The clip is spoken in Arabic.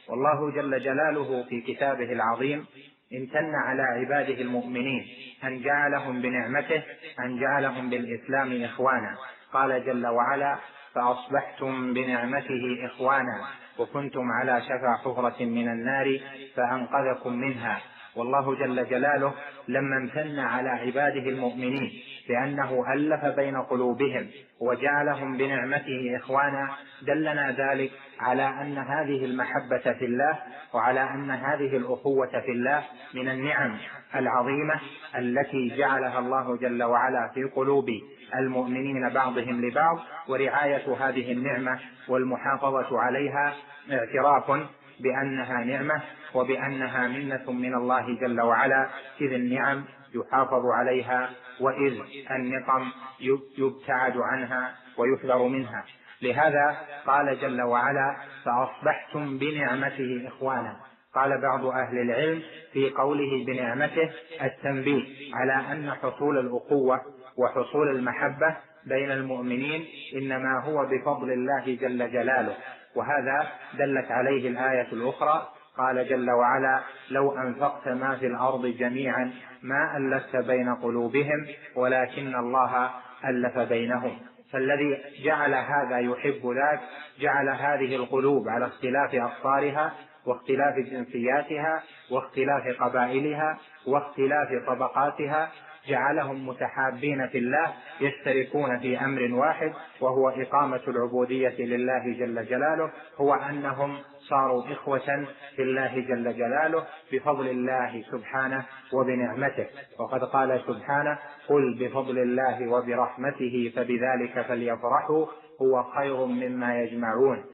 والله جل جلاله في كتابه العظيم امتن على عباده المؤمنين أن جعلهم بنعمته أن جعلهم بالإسلام إخوانا. قال جل وعلا: فأصبحتم بنعمته إخوانا وكنتم على شفا حفرة من النار فأنقذكم منها. والله جل جلاله لما امتن على عباده المؤمنين بأنه ألف بين قلوبهم وجعلهم بنعمته إخوانا دلنا ذلك على أن هذه المحبة في الله وعلى أن هذه الأخوة في الله من النعم العظيمة التي جعلها الله جل وعلا في قلوب المؤمنين بعضهم لبعض. ورعاية هذه النعمة والمحافظة عليها اعتراف بأنها نعمة وبأنها منة من الله جل وعلا، إذ النعم يحافظ عليها وإذ النقم يبتعد عنها ويحذر منها. لهذا قال جل وعلا: فأصبحتم بنعمته إخوانا. قال بعض أهل العلم في قوله بنعمته التنبيه على أن حصول الأخوة وحصول المحبة بين المؤمنين إنما هو بفضل الله جل جلاله، وهذا دلت عليه الآية الأخرى. قال جل وعلا: لو أنفقت ما في الأرض جميعا ما ألفت بين قلوبهم ولكن الله ألف بينهم. فالذي جعل هذا يحب ذاك جعل هذه القلوب على اختلاف أقطارها واختلاف جنسياتها واختلاف قبائلها واختلاف طبقاتها، جعلهم متحابين في الله يشتركون في أمر واحد، وهو إقامة العبودية لله جل جلاله، هو أنهم صاروا إخوة في الله جل جلاله بفضل الله سبحانه وبنعمته. وقد قال سبحانه: قل بفضل الله وبرحمته فبذلك فليفرحوا هو خير مما يجمعون.